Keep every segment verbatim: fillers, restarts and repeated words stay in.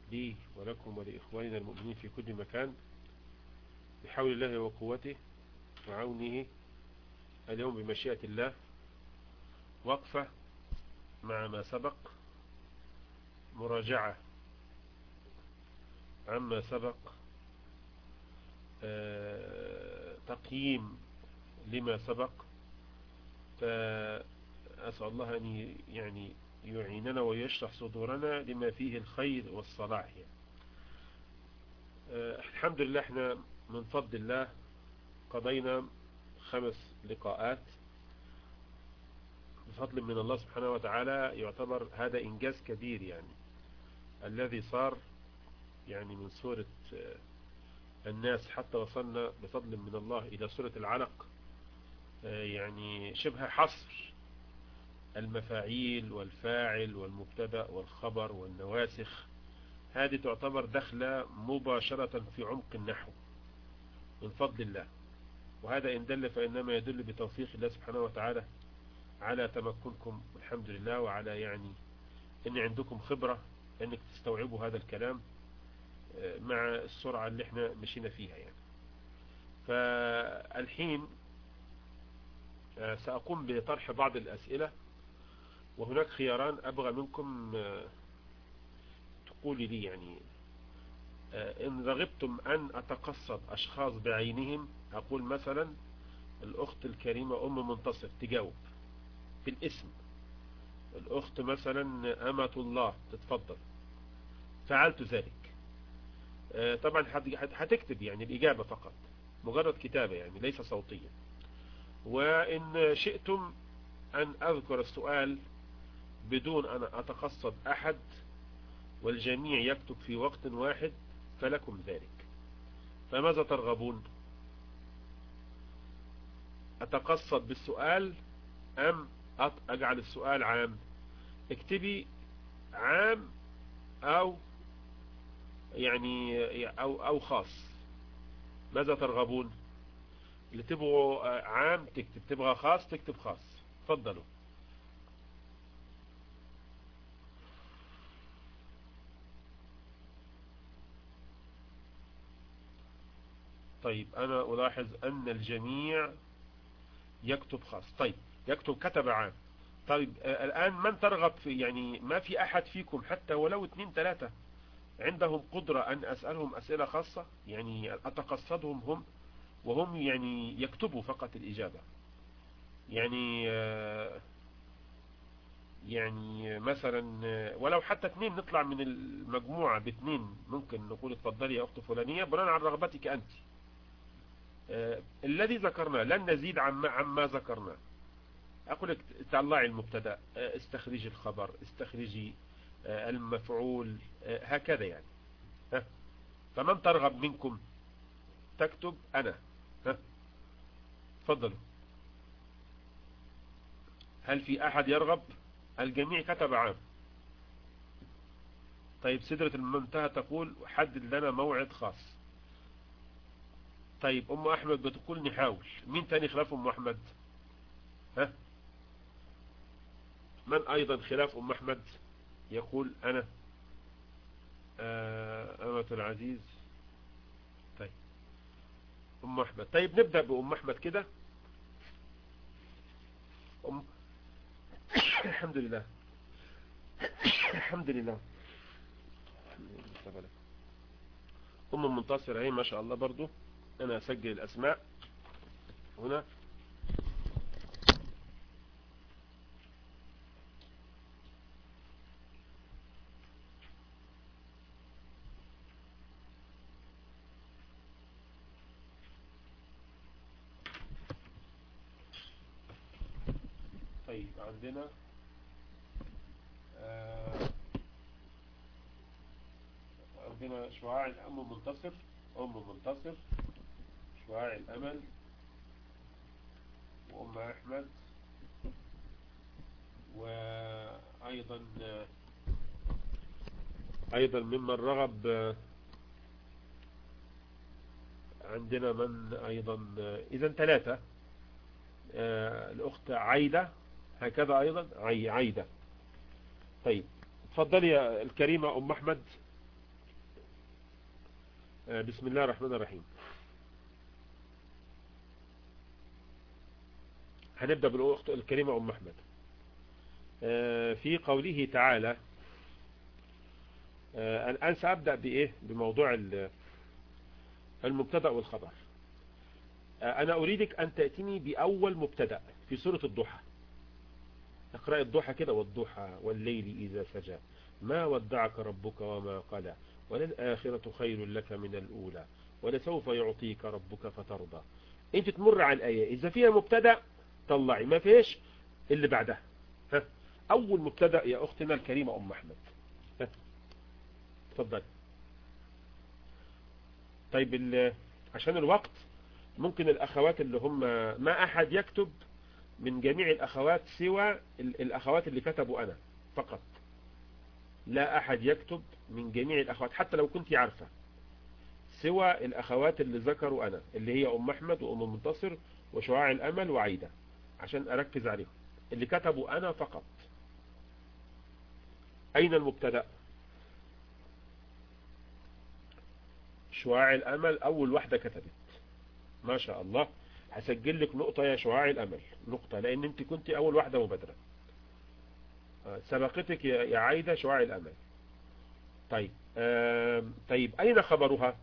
لي ولكم ولإخواننا المؤمنين في كل مكان بحول الله وقوته وعونه. اليوم بمشيئة الله وقفة مع ما سبق، مراجعة عما سبق، آه، تقييم لما سبق. فأسأل الله أن يعني يعيننا ويشرح صدورنا لما فيه الخير والصلاح يعني. آه، الحمد لله احنا من فضل الله قضينا خمس لقاءات بفضل من الله سبحانه وتعالى. يعتبر هذا إنجاز كبير يعني الذي صار يعني من سورة الناس حتى وصلنا بفضل من الله إلى سورة العلق، يعني شبه حصر المفاعيل والفاعل والمبتدأ والخبر والنواسخ. هذه تعتبر دخلة مباشرة في عمق النحو من فضل الله، وهذا إن دل فإنما يدل بتوفيق الله سبحانه وتعالى على تمكنكم الحمد لله، وعلى يعني ان عندكم خبرة انك تستوعبوا هذا الكلام مع السرعة اللي احنا مشينا فيها يعني. فالحين سأقوم بطرح بعض الأسئلة، وهناك خياران أبغى منكم تقولي لي يعني إن رغبتم أن أتقصد أشخاص بعينهم. أقول مثلا الأخت الكريمة أم منتصر تجاوب بالاسم، الأخت مثلا أمة الله تتفضل، فعلت ذلك. طبعا هتكتب يعني الإجابة فقط، مجرد كتابة يعني ليس صوتيا. وإن شئتم أن أذكر السؤال بدون أن أتقصد أحد والجميع يكتب في وقت واحد فلكم ذلك. فماذا ترغبون؟ أتقصد بالسؤال أم أجعل السؤال عام؟ اكتبي عام أو يعني أو أو خاص. ماذا ترغبون؟ اللي تبغوا عام تكتب، تبغى خاص تكتب خاص. تفضلوا. طيب أنا ألاحظ أن الجميع يكتب خاص. طيب يكتب كتب عام. طيب الآن من ترغب في يعني ما في أحد فيكم حتى ولو اثنين ثلاثة عندهم قدرة أن أسألهم أسئلة خاصة، يعني أتقصدهم هم وهم يعني يكتبوا فقط الإجابة. يعني يعني مثلا ولو حتى اثنين، نطلع من المجموعة باثنين، ممكن نقول اتفضلي يا أخت فلانية بناء على رغبتك أنت. الذي ذكرناه لن نزيد عما عما ذكرناه. أقول لك طلعي المبتدا، استخرجي الخبر، استخرجي المفعول، هكذا يعني. ها فمن ترغب منكم تكتب أنا. ها تفضلوا. هل في أحد يرغب؟ الجميع كتب عام. طيب سدرة المنتهى تقول حدد لنا موعد خاص. طيب أم أحمد بتقول نحاول. مين تاني خلاف أم أحمد؟ ها من أيضا خلاف أم أحمد يقول أنا؟ أمة العزيز. طيب أم أحمد. طيب نبدأ بأم أحمد كده. أم الحمد لله الحمد لله. أم منتصر اهي ما شاء الله. برضو أنا أسجل الأسماء هنا. طيب عندنا آه عندنا شعاع أم منتصر، أم منتصر، شعاع الأمل، وأم أحمد، وأيضا أيضا ممن رغب عندنا من أيضا إذا ثلاثة. الأخت عايدة هكذا أيضا عي عايدة. طيب تفضلي يا الكريمة أم أحمد. بسم الله الرحمن الرحيم. هنبدأ بالأخت الكريمة أم أحمد. في قوله تعالى، الآن سأبدأ بإيه بموضوع المبتدأ والخبر. أنا أريدك أن تأتيني بأول مبتدأ في سورة الضحى. اقرأ الضحى كده، والضحى والليل إذا سجى ما ودعك ربك وما قلى وللآخرة خير لك من الأولى ولسوف يعطيك ربك فترضى. انت تمر على الآية، إذا فيها مبتدأ طلعي، ما فيش اللي بعدها. ها، أول مبتدأ يا أختنا الكريمة أم أحمد. ها، تفضل. طيب عشان الوقت ممكن الأخوات اللي هم ما أحد يكتب من جميع الأخوات سوى الأخوات اللي كتبوا أنا فقط. لا أحد يكتب من جميع الأخوات حتى لو كنت عارفة، سوى الأخوات اللي ذكروا أنا، اللي هي أم أحمد وأم منتصر وشعاع الأمل وعيدة، عشان أركز عليهم اللي كتبوا أنا فقط. أين المبتدأ؟ شعاع الأمل أول واحدة كتبت، ما شاء الله. هسجل لك نقطة يا شعاع الأمل، نقطة، لأن أنت كنت أول واحدة مبادرة. سبقتك يا عايدة شعاع الأمل. طيب طيب أين خبرها؟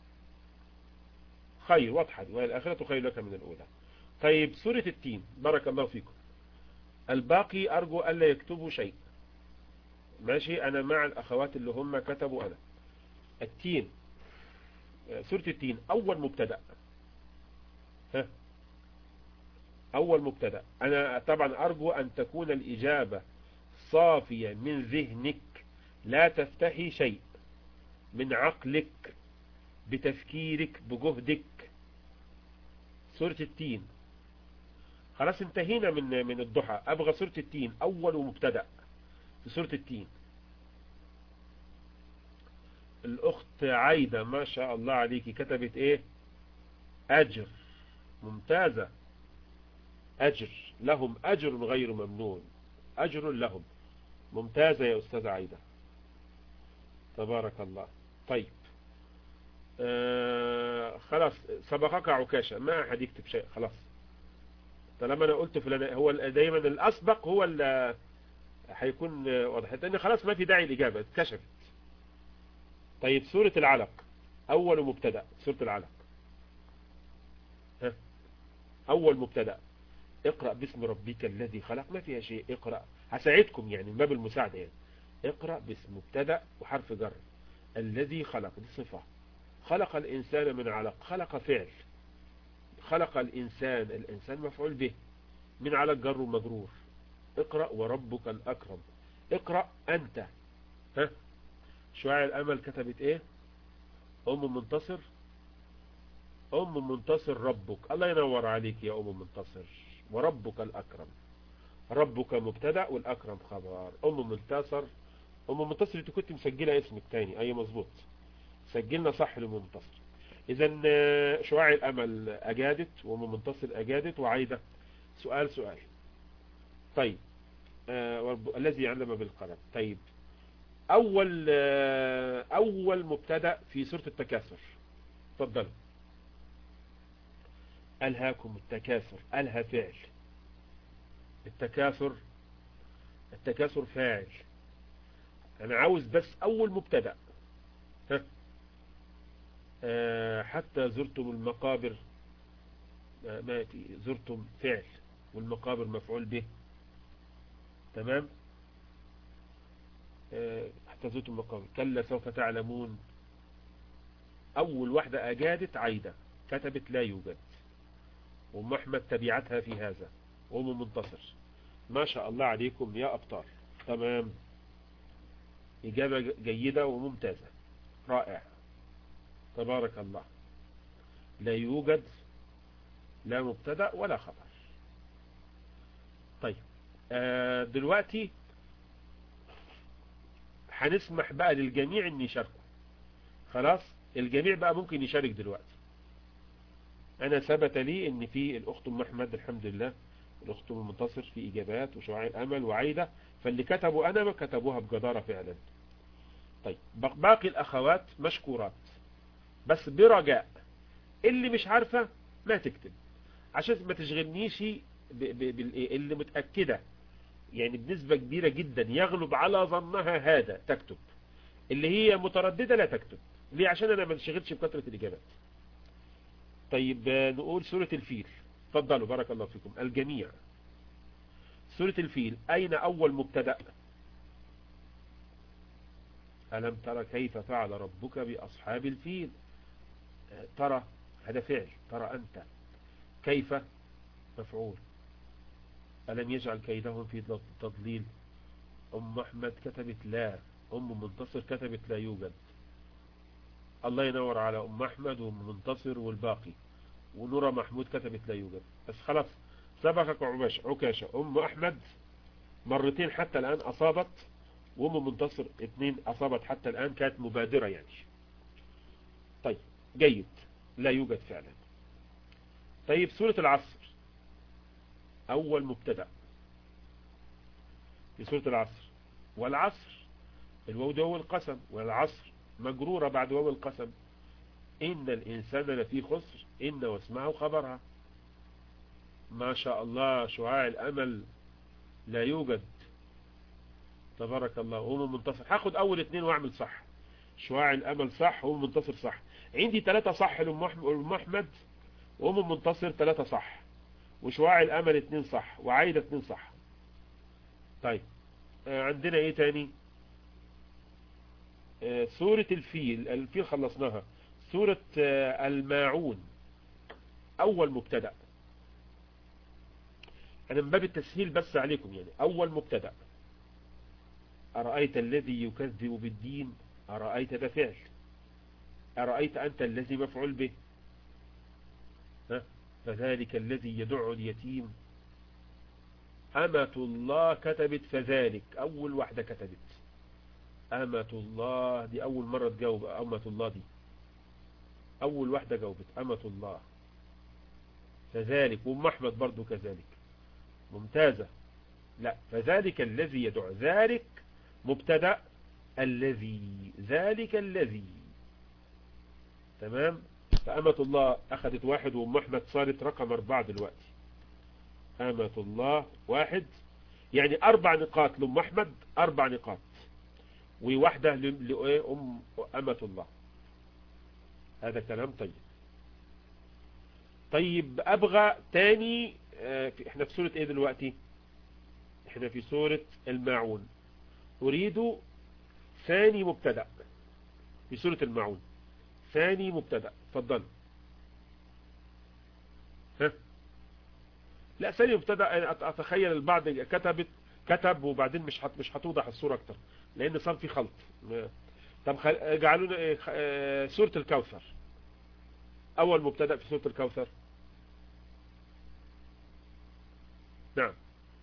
خير، واضحة، والآخرة خير لك من الأولى. طيب سورة التين، بارك الله فيكم. الباقي أرجو ألا يكتبوا شيء، ماشي؟ أنا مع الأخوات اللي هم كتبوا أنا. التين، سورة التين أول مبتدأ. ها، أول مبتدأ. أنا طبعا أرجو أن تكون الإجابة صافية من ذهنك، لا تفتحي شيء، من عقلك بتفكيرك بجهدك. سورة التين، خلاص انتهينا من من الضحى. أبغى سورة التين أول مبتدأ في سورة التين. الأخت عايدة ما شاء الله عليكي كتبت إيه؟ أجر، ممتازة. أجر لهم أجر غير ممنون، أجر لهم، ممتازة يا أستاذة عايدة، تبارك الله. طيب آه خلاص، سبقك عكاشة، ما أحد يكتب شيء، خلاص. طالما أنا قلت فلان، هو دايما الأسبق هو اللي هيكون واضح، لأن خلاص ما في داعي الإجابة اتكشفت. طيب سورة العلق أول مبتدأ، سورة العلق. ها، أول مبتدأ. اقرأ باسم ربك الذي خلق، ما فيها شيء، اقرأ، هساعدكم يعني من باب المساعدة يعني. اقرأ باسم مبتدأ وحرف جر، الذي خلق دي صفة، خلق الإنسان من علق، خلق فعل، خلق الإنسان، الإنسان مفعول به، من علق جر ومجرور. اقرأ وربك الأكرم، اقرأ أنت. ها، شعاع الأمل كتبت ايه؟ أم منتصر، أم منتصر ربك، الله ينور عليك يا أم منتصر. وربك الأكرم، ربك مبتدأ والأكرم خبر. أم منتصر، أم منتصر انت كنت مسجلة اسمك تاني، أي مظبوط، سجلنا صح لأم منتصر. إذا شعاع الأمل أجادت، وأم منتصر أجادت، وعايدة. سؤال سؤال. طيب آه الذي علم بالقلم. طيب أول آه أول مبتدأ في سورة التكاثر، تفضل. ألهاكم التكاثر، ألها فعل، التكاثر، التكاثر فاعل. أنا عاوز بس أول مبتدأ. ها، أه حتى زرتم المقابر، أه ما زرتم فعل والمقابر مفعول به، تمام. أه حتى زرتم المقابر، كلا سوف تعلمون. أول واحدة أجادت عايدة، كتبت لا يوجد، وأم أحمد تبعتها في هذا، وأم منتصر. ما شاء الله عليكم يا أبطال، تمام، إجابة جيدة وممتازة، رائع، تبارك الله. لا يوجد، لا مبتدأ ولا خبر. طيب آه دلوقتي هنسمح بقى للجميع ان يشاركوا، خلاص الجميع بقى ممكن يشارك دلوقتي. انا ثبت لي ان في الاخت ام احمد الحمد لله، الاخت ام منتصر في اجابات، وشعاع الامل وعايدة، فاللي كتبوا انا ما كتبوها بجدارة فعلا. طيب باقي الاخوات مشكورات، بس برجاء اللي مش عارفة ما تكتب، عشان ما تشغلنيش بالايه اللي متأكدة يعني بنسبة كبيرة جدا يغلب على ظنها هذا تكتب، اللي هي مترددة لا تكتب. ليه؟ عشان انا ما انشغلش بكثرة الاجابات. طيب نقول سورة الفيل. تفضلوا بارك الله فيكم الجميع. سورة الفيل أين أول مبتدأ؟ ألم ترى كيف فعل ربك بأصحاب الفيل؟ ترى هذا فعل، ترى أنت. كيف مفعول. ألم يجعل كيدهم في تضليل. أم أحمد كتبت لا، أم منتصر كتبت لا يوجد. الله ينور على أم أحمد وأم منتصر والباقي. ونورة محمود كتبت لا يوجد. بس خلاص سبقك عباش عكاشة. أم أحمد مرتين حتى الآن أصابت، وأم منتصر اثنين أصابت حتى الآن، كانت مبادرة يعني. طيب جيد، لا يوجد فعلا. طيب سورة العصر أول مبتدأ في سورة العصر. والعصر الواو ده هو القسم، والعصر مجرورة بعد واو القسم. إن الإنسان لفي خسر، إن واسمعه خبرها. ما شاء الله شعاع الأمل لا يوجد. تبارك الله. وأم منتصر هاخد أول اتنين وأعمل صح. شعاع الأمل صح، وأم منتصر صح. عندي ثلاثة صح لأم أحمد، وأم منتصر ثلاثة صح، وشعاع الأمل اتنين صح، وعايدة اتنين صح. طيب آه عندنا ايه تاني؟ آه سورة الفيل. الفيل خلصناها. سورة آه الماعون أول مبتدأ. أنا من باب التسهيل بس عليكم يعني. أول مبتدأ. أرأيت الذي يكذب بالدين. أرأيت ده فعل. أرأيت أنت الذي مفعول به. ها؟ فذلك الذي يدع اليتيم. أمة الله كتبت فذلك، أول واحدة كتبت أمة الله. دي أول مرة تجاوب أمة الله، دي أول واحدة جاوبت أمة الله. فذلك. وأم أحمد برضو كذلك. ممتازة. لا، فذلك الذي يدع. ذلك مبتدأ، الذي، ذلك الذي. تمام. فأمة الله أخذت واحد، وأم أحمد صارت رقم أربعة دلوقتي. أمة الله واحد، يعني أربع نقاط لأم أحمد، أربع نقاط، وواحدة لأم أمة الله. هذا كلام طيب. طيب أبغى تاني. احنا في سورة ايه دلوقتي؟ احنا في سورة الماعون. أريد ثاني مبتدأ في سورة الماعون. ثاني مبتدأ. تفضل. ها؟ لا، ثاني مبتدأ أتخيل البعض كتبت كتب وبعدين مش حت مش هتوضح الصورة أكتر، لأن صار في خلط. طب جعلونا ايه؟ سورة الكوثر. أول مبتدأ في سورة الكوثر. نعم،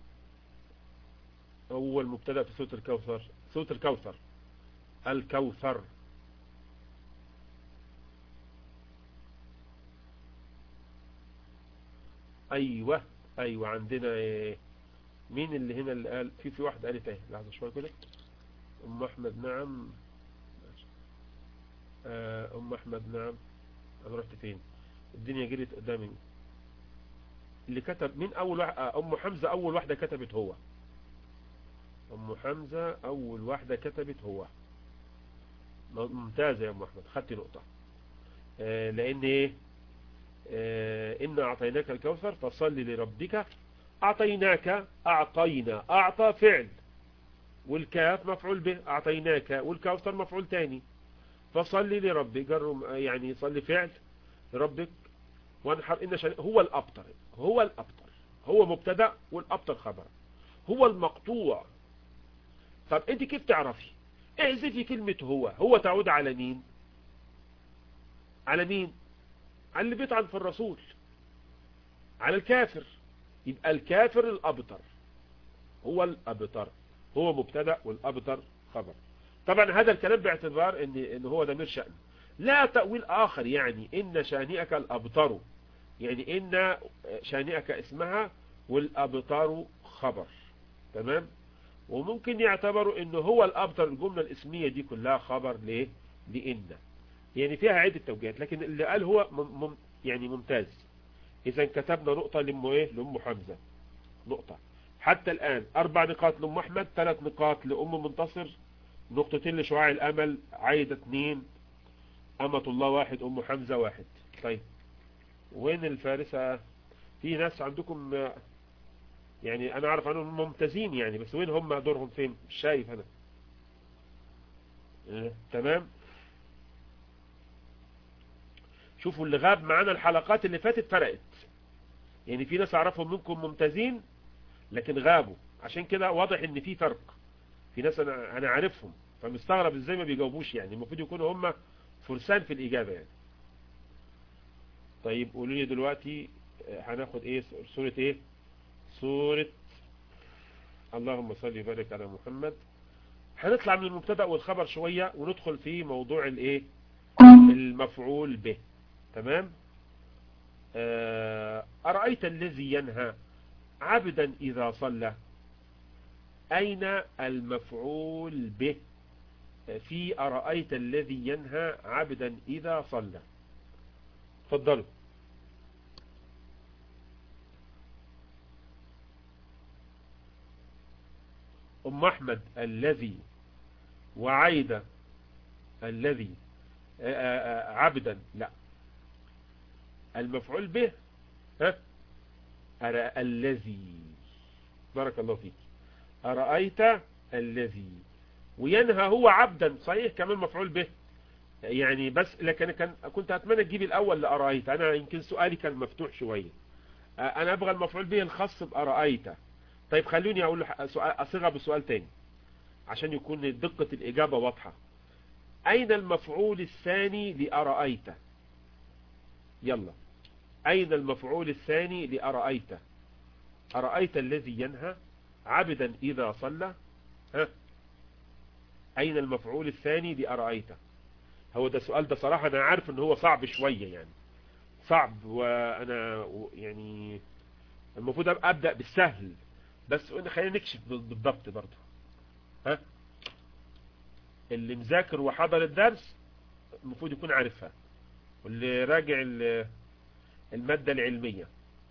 أول مبتدأ في سورة الكوثر. سورة الكوثر. الكوثر. أيوة أيوة. عندنا إيه؟ مين اللي هنا اللي قال؟ في في واحد قالت ايه؟ لحظة شوية كده. أم أحمد. نعم. أم أحمد. نعم. أنا رحت فين؟ الدنيا جريت قدامي. اللي كتب مين أول واحدة؟ أم حمزة أول واحدة كتبت هو. أم حمزة أول واحدة كتبت هو. ممتازة يا أم أحمد، خدت نقطة. آه لأن إيه؟ آه إن أعطيناك الكوثر فصل لربك. أعطيناك، أعطينا، أعطى فعل، والكاف مفعول به. أعطيناك والكوثر مفعول تاني. فصل لربك يعني صل فعل لربك وانحر. إن شان هو الأبتر. هو الأبتر هو مبتدأ، والأبتر خبر. هو المقطوع. طب انت كيف تعرفي؟ احذفي كلمة هو. هو تعود على مين؟ على مين؟ على اللي بيطعن في الرسول، على الكافر. يبقى الكافر الأبتر. هو الأبتر. هو مبتدأ والأبتر خبر. طبعا هذا الكلام باعتبار ان, إن هو ضمير شأن، لا تأويل آخر. يعني إن شانئك الأبتر، يعني إن شانئك اسمها والأبتر خبر. تمام. وممكن يعتبروا إنه هو الأبتر. الجملة الاسمية دي كلها خبر ليه؟ لإن. يعني فيها عدة توجيهات، لكن اللي قال هو مم مم يعني ممتاز. إذا كتبنا نقطة لأم إيه لأم حمزة، نقطة حتى الآن. أربع نقاط لأم أحمد، ثلاث نقاط لأم منتصر، نقطتين لشعاع الأمل، عايدة اثنين، أمة الله واحد، أم حمزة واحد. طيب وين الفارسة؟ في ناس عندكم يعني أنا أعرف عنهم ممتازين يعني، بس وين هم دورهم فين؟ مش شايف أنا. اه تمام. شوفوا اللي غاب معانا الحلقات اللي فاتت فرقت، يعني في ناس أعرفهم منكم ممتازين لكن غابوا، عشان كده واضح ان في فرق. في ناس انا انا عارفهم فمستغرب ازاي ما بيجاوبوش، يعني المفروض يكونوا هم فرسان في الاجابه يعني. طيب قولوا لي دلوقتي هناخد ايه؟ سوره ايه؟ سوره اللهم صل وبارك على محمد. هنطلع من المبتدا والخبر شويه وندخل في موضوع الايه المفعول به. تمام. آه، ارايت الذي ينهى عبدا اذا صلى. اين المفعول به في أرأيت الذي ينهى عبدا إذا صلى؟ تفضلوا. أم أحمد الذي، وعيدة الذي، عبدا لا، المفعول به ها أرى الذي. بارك الله فيك. أرأيت الذي، وينهى هو عبدا صحيح كمان مفعول به يعني، بس لكن كان كنت أتمنى تجيب الأول لأرأيت. أنا يمكن سؤالي كان مفتوح شوية، أنا أبغى المفعول به الخاص بأرأيت. طيب خلوني أقول سؤال، أصيغها بسؤال تاني عشان يكون دقة الإجابة واضحة. أين المفعول الثاني لأرأيت؟ يلا، أين المفعول الثاني لأرأيت؟ أرأيت الذي ينهى عبدا إذا صلى، ها أين المفعول الثاني لأرأيت؟ هو ده سؤال، ده صراحة أنا عارف أن هو صعب شوية يعني، صعب، وأنا يعني المفروض أبدأ بالسهل، بس خلينا نكشف بالضبط برضه. ها اللي مذاكر وحضر الدرس المفروض يكون عارفها، واللي راجع المادة العلمية.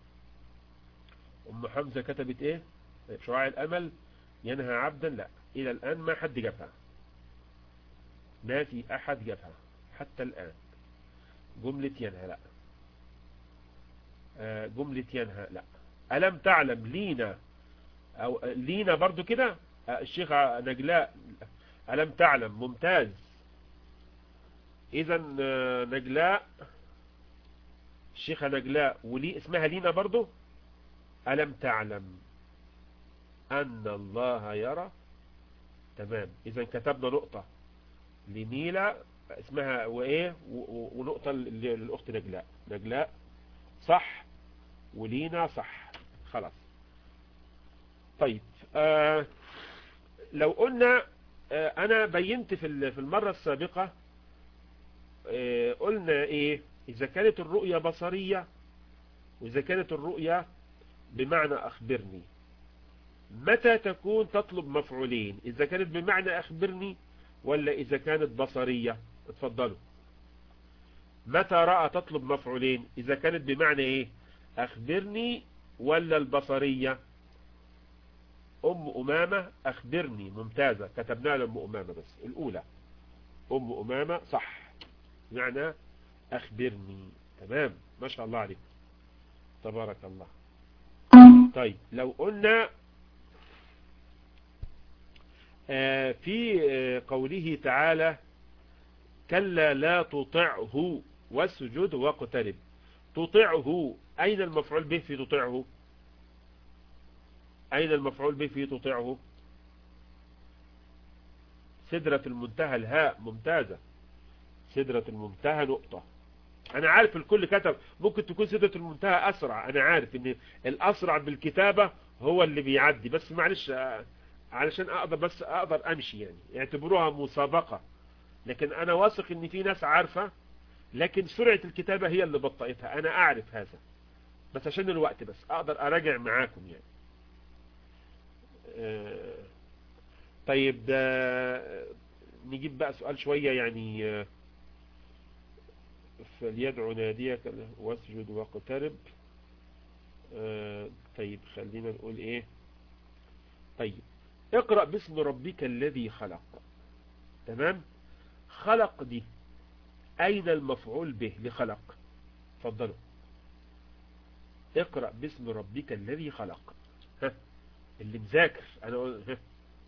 أم حمزة كتبت إيه؟ شعاع الأمل ينهى عبدا، لا إلى الآن ما حد جابها، ما في أحد جابها حتى الآن. جملة ينهى لا، جملة ينهى لا. ألم تعلم لينا، أو لينا برضو كده الشيخ نجلاء. ألم تعلم ممتاز. إذا نجلاء، الشيخة نجلاء ولي اسمها لينا برضو. ألم تعلم أن الله يرى. تمام. إذا كتبنا نقطة لنيلة اسمها وإيه، ونقطة للأخت نجلاء. نجلاء صح ولينا صح، خلاص. طيب آه لو قلنا آه أنا بينت في في المرة السابقة آه قلنا إيه؟ إذا كانت الرؤية بصرية، وإذا كانت الرؤية بمعنى أخبرني، متى تكون تطلب مفعولين؟ إذا كانت بمعنى أخبرني ولا إذا كانت بصرية؟ اتفضلوا. متى رأى تطلب مفعولين؟ إذا كانت بمعنى إيه؟ أخبرني ولا البصرية؟ أم أمامة أخبرني، ممتازة، كتبناها لأم أمامة بس الأولى. أم أمامة صح، معنى أخبرني. تمام، ما شاء الله عليك، تبارك الله. طيب لو قلنا في قوله تعالى كلا لا تطعه واسجد واقترب. تطعه، أين المفعول به في تطعه؟ أين المفعول به في تطعه؟ سدرة المنتهى الهاء، ممتازة، سدرة المنتهى نقطة. أنا عارف الكل كتب، ممكن تكون سدرة المنتهى أسرع، أنا عارف إن الأسرع بالكتابة هو اللي بيعدي، بس معلش علشان أقدر بس أقدر أمشي يعني، اعتبروها مسابقة. لكن أنا واثق إن في ناس عارفة، لكن سرعة الكتابة هي اللي بطئتها، أنا أعرف هذا، بس عشان الوقت بس أقدر أراجع معاكم يعني. أه طيب نجيب بقى سؤال شوية يعني فليدعو ناديك واسجد واقترب. آه طيب خلينا نقول ايه. طيب اقرأ باسم ربك الذي خلق. تمام. خلق دي اين المفعول به لخلق؟ تفضلوا. اقرأ باسم ربك الذي خلق. ها اللي مذاكر انا أقول ها.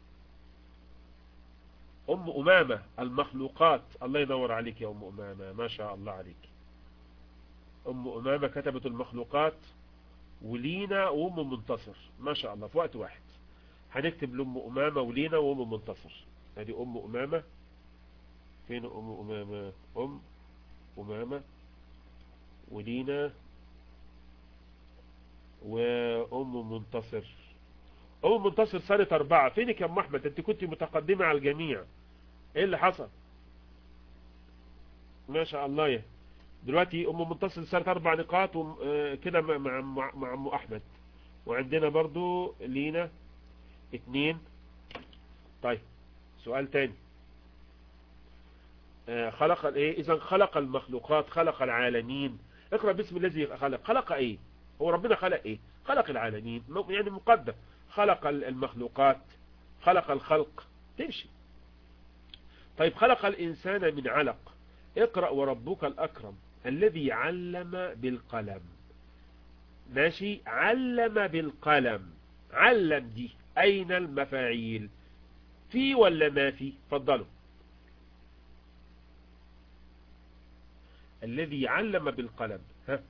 ام امامة المخلوقات. الله ينور عليك يا ام امامة، ما شاء الله عليك. ام امامة كتبت المخلوقات، ولينا وام منتصر، ما شاء الله، في وقت واحد. هنكتب لام امامة ولينا وام منتصر. ادي ام امامة. فين ام امامة؟ ام امامة ولينا وام منتصر. ام منتصر صارت اربعة. فينك يا ام احمد؟ انت كنت متقدمة على الجميع، ايه اللي حصل؟ ما شاء الله. يا دلوقتي ام منتصر صارت اربع نقاط كده مع مع مع ام احمد. وعندنا برضو لينا اتنين. طيب سؤال تاني. خلق الايه؟ اذا خلق المخلوقات، خلق العالمين. اقرأ باسم الذي خلق. خلق ايه؟ هو ربنا خلق ايه؟ خلق العالمين، يعني مقدم. خلق المخلوقات، خلق الخلق، تمشي. طيب خلق الانسان من علق. اقرأ وربك الاكرم الذي علم بالقلم. ماشي. علم بالقلم. علم دي اين المفاعيل؟ في ولا ما في؟ فضلوا. الذي علم بالقلم. ها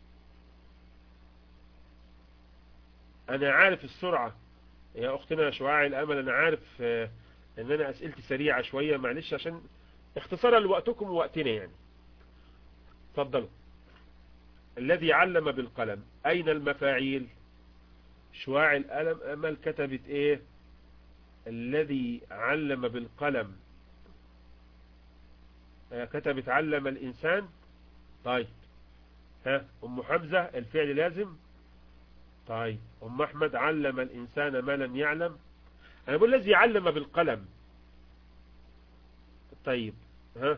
انا عارف السرعة يا اختنا شعاع الامل، انا عارف ان انا اسئلتي سريعة شوية، معلش عشان اختصارا لوقتكم ووقتنا يعني. تفضلوا. الذي علم بالقلم اين المفاعيل؟ شعاع الامل كتبت ايه؟ الذي علم بالقلم. كتبت علم الانسان. طيب ها ام حمزة الفعل لازم. طيب ام احمد علم الانسان ما لم يعلم. انا بقول الذي علم بالقلم. طيب ها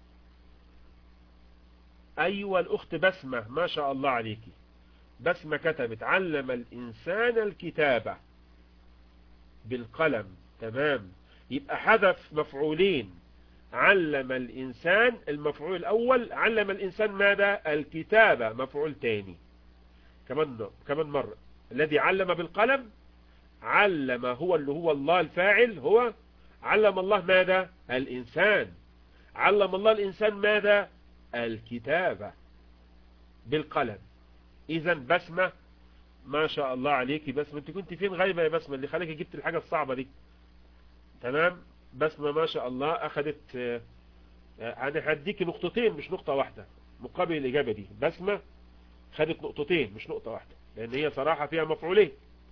ايوه الاخت بسمة، ما شاء الله عليكي. بسمة كتبت علم الانسان الكتابة بالقلم. تمام. يبقى حذف مفعولين. علم الانسان المفعول الاول، علم الانسان ماذا؟ الكتابة مفعول تاني. كمان كمان مرة. الذي علم بالقلم. علم هو اللي هو الله الفاعل، هو علم الله ماذا؟ الإنسان. علم الله الإنسان ماذا؟ الكتابة بالقلم. إذا بسمة، ما شاء الله عليكي بسمة. انت كنت فين غايبة يا بسمة؟ اللي خليكي جبت الحاجة الصعبة دي. تمام. بسمة ما شاء الله أخذت. أنا هديكي نقطتين مش نقطة واحدة مقابل الإجابة دي. بسمة خدت نقطتين مش نقطة واحدة، لأن هي صراحة فيها مفعولين.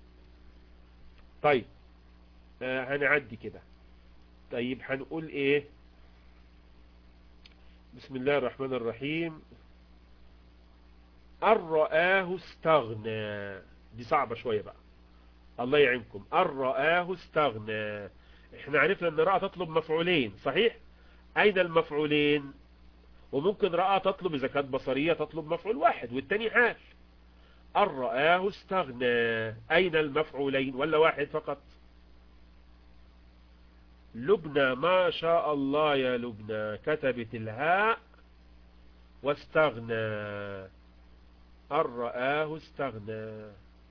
طيب آه هنعدي كده. طيب هنقول ايه؟ بسم الله الرحمن الرحيم. أن رآه استغنى. دي صعبة شوية بقى، الله يعينكم. أن رآه استغنى. احنا عرفنا ان رأى تطلب مفعولين، صحيح؟ اين المفعولين؟ وممكن رأى تطلب اذا كانت بصرية تطلب مفعول واحد والتاني حال. أن رآه استغنى، اين المفعولين ولا واحد فقط؟ لبنى ما شاء الله يا لبنى كتبت الهاء واستغنى. أن رآه استغنى.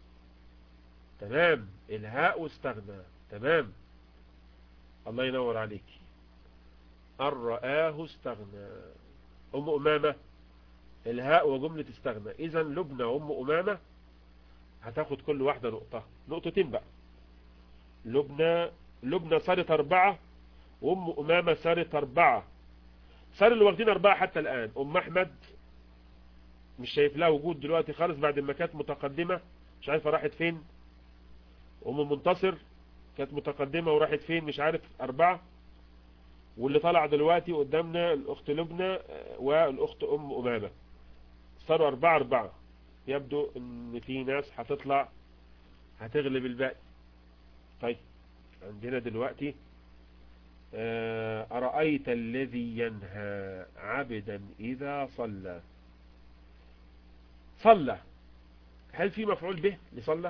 تمام. الهاء واستغنى. تمام. الله ينور عليك. أن رآه استغنى. أم أمامة الهاء وجملة استغنى. إذا لبنى وأم أمامة هتاخد كل واحدة نقطة، نقطتين بقى. لبنى لبنى صارت أربعة، وأم أمامة صارت أربعة. صار اللي واخدين أربعة حتى الآن. أم أحمد مش شايف لها وجود دلوقتي خالص بعد ما كانت متقدمة، مش عارفة راحت فين. أم منتصر كانت متقدمة وراحت فين مش عارف. أربعة. واللي طلع دلوقتي قدامنا الأخت لبنى والأخت أم أمامة، صاروا أربعة أربعة. يبدو إن في ناس هتطلع هتغلب الباقي. طيب عندنا دلوقتي أرأيت الذي ينهى عبدا إذا صلى. صلى، هل في مفعول به لصلى؟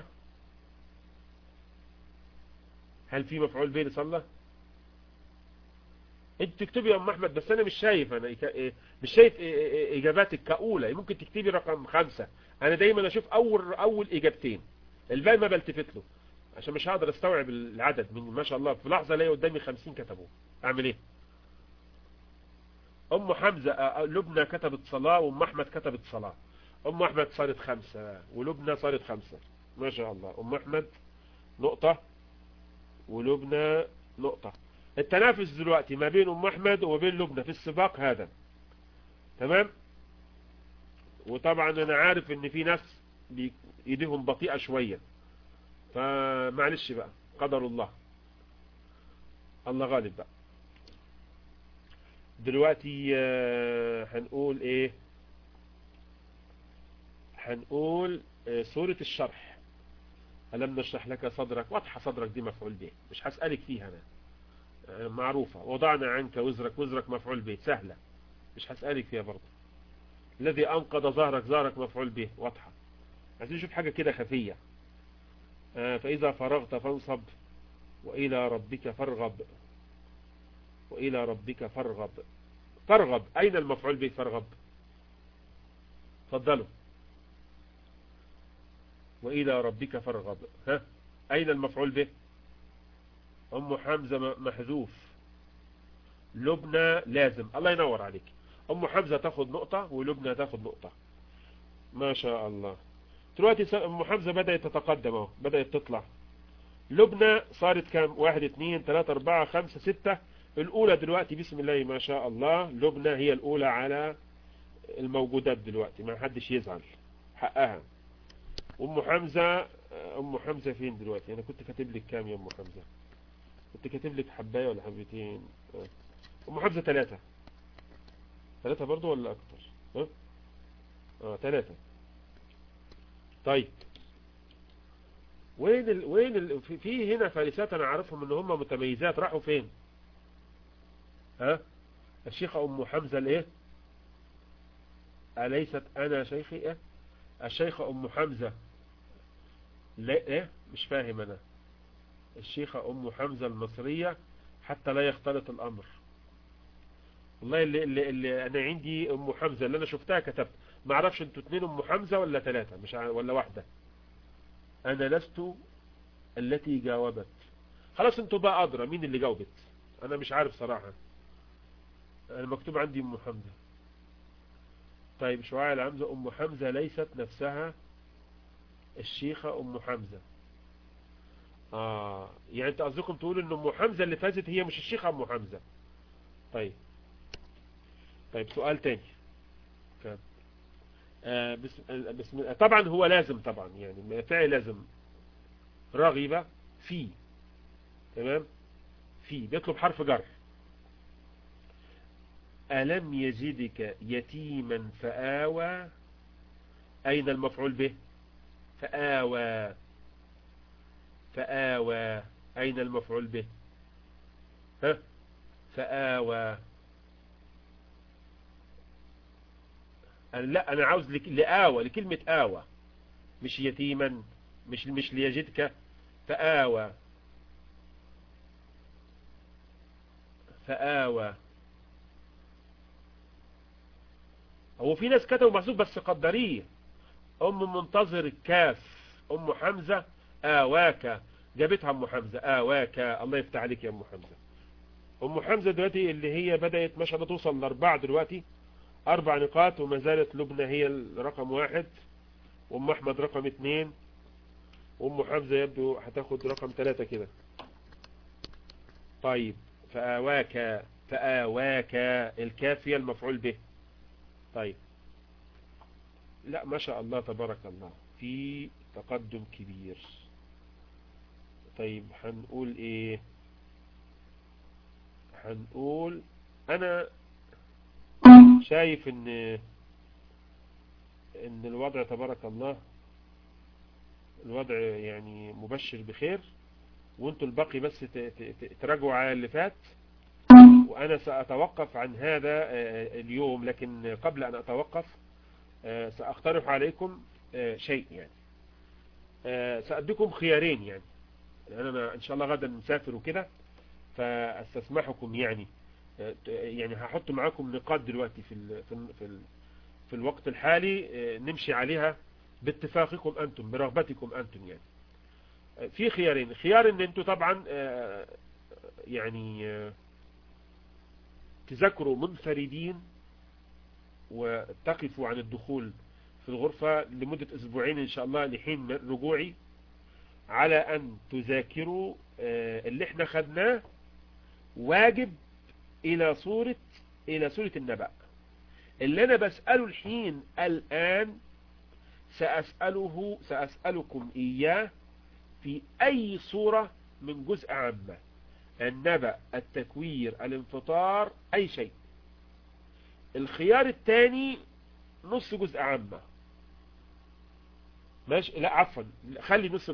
هل في مفعول به لصلى؟ انت تكتبي يا ام احمد، بس انا مش شايف، انا مش شايف اجاباتك كاولى. ممكن تكتبي رقم خمسة، انا دايما اشوف اول اول اجابتين، الباقي ما بلتفت له عشان مش هقدر استوعب العدد. من ما شاء الله في لحظة الاقي قدامي خمسين كتبوه، اعمل ايه؟ ام حمزة لبنى كتبت صلاة، وام احمد كتبت صلاة. ام احمد صارت خمسة ولبنى صارت خمسة، ما شاء الله. ام احمد نقطة ولبنى نقطة. التنافس دلوقتي ما بين ام احمد وما بين لبنى في السباق هذا، تمام. وطبعا انا عارف ان في ناس ايديهم بطيئة شوية، فمعلش بقى، قدر الله، الله غالب بقى. دلوقتي هنقول ايه؟ هنقول سورة الشرح. ألم نشرح لك صدرك، واضحة صدرك دي مفعول به، مش هسألك فيها أنا، معروفة. وضعنا عنك وزرك، وزرك مفعول به، سهلة، مش هسألك فيها برضه. الذي أنقض ظهرك، ظهرك مفعول به، واضحة. عايزين نشوف حاجة كده خفية. فإذا فرغت فانصب وإلى ربك فارغب، وإلى ربك فارغب. فارغب، أين المفعول به فارغب؟ تفضلوا. وإلى ربك فارغب، ها، أين المفعول به؟ أم حمزة محذوف، لبنى لازم. الله ينور عليك. أم حمزة تاخد نقطة ولبنى تاخد نقطة، ما شاء الله. دلوقتي أم حمزة بدأت تتقدم اهو، بدأت تطلع. لبنى صارت كام؟ واحد اتنين ثلاثة اربعة خمسة ستة. الأولى دلوقتي بسم الله ما شاء الله، لبنى هي الأولى على الموجودات دلوقتي، ما حدش يزعل، حقها. أم حمزة، أم حمزة فين دلوقتي؟ أنا كنت كاتب لك كام يا أم حمزة؟ كنت كاتب لك حباية ولا حبتين؟ أم حمزة ثلاثة، ثلاثة برضو ولا أكتر؟ ها؟ آه ثلاثة. طيب وين ال... وين ال... في... في هنا فارسات أنا عارفهم إن هم متميزات، راحوا فين؟ ها؟ الشيخة أم حمزة الإيه؟ أليست أنا شيخي إيه؟ الشيخة أم حمزة، لا إيه؟ مش فاهم أنا. الشيخة أم حمزة المصرية، حتى لا يختلط الأمر. والله اللي, اللي, اللي أنا عندي أم حمزة اللي أنا شفتها كتبت، ما أعرفش أنتوا اتنين أم حمزة ولا ثلاثة، مش ع... ولا واحدة. أنا لست التي جاوبت. خلاص أنتوا بقى أدرى مين اللي جاوبت، أنا مش عارف صراحة. أنا مكتوب عندي أم حمزة. طيب شعاع العمزة، أم حمزة ليست نفسها الشيخة أم حمزة. آه يعني أنت قصدكم تقول إن أم حمزة اللي فازت هي مش الشيخة أم حمزة. طيب طيب سؤال تاني. آه بسم... بسم... طبعا هو لازم، طبعا يعني فعل لازم، رغب في، تمام، في بيطلب حرف جر. ألم يجدك يتيما فآوى، أين المفعول به؟ فآوى، فآوى، أين المفعول به؟ ها، فآوى. أنا لا، أنا عاوز لك... لآوى، لكلمة آوى، مش يتيما، مش مش ليجدك. فآوى، فآوى. هو في ناس كتبوا محذوف بس قدريه. أم منتظر الكاف، أم حمزة آواك، جابتها أم حمزة آواك. الله يفتح عليك يا أم حمزة. أم حمزة دلوقتي اللي هي بدأت ما شاء الله توصل لأربعة دلوقتي، أربع نقاط، وما زالت لبنى هي الرقم واحد، وأم أحمد رقم اثنين، وأم حمزة يبدو هتاخد رقم ثلاثة كده. طيب فآواك، فآواك، الكاف هي المفعول به. طيب لا ما شاء الله تبارك الله، في تقدم كبير. طيب هنقول ايه؟ هنقول انا شايف ان ان الوضع تبارك الله، الوضع يعني مبشر بخير، وانتوا الباقي بس تراجعوا على اللي فات وأنا سأتوقف عن هذا اليوم، لكن قبل أن أتوقف سأقترح عليكم شيء يعني. سأديكم خيارين يعني، أنا إن شاء الله غدا نسافر وكده، فأستسمحكم يعني يعني هحط معاكم نقاط دلوقتي في ال في ال في, ال في الوقت الحالي نمشي عليها باتفاقكم أنتم، برغبتكم أنتم يعني. في خيارين، خيار ان انتوا طبعا يعني تذاكروا منفردين وتقفوا عن الدخول في الغرفة لمدة اسبوعين ان شاء الله لحين رجوعي، على ان تذاكروا اللي احنا خدناه واجب الى صورة الى سورة النبأ. اللي انا بسأله الحين الان سأسأله سأسألكم اياه في اي صورة من جزء عامة، النبأ، التكوير، الانفطار، اي شيء. الخيار الثاني نص جزء عامة، ماشي، لا عفوا خلي نص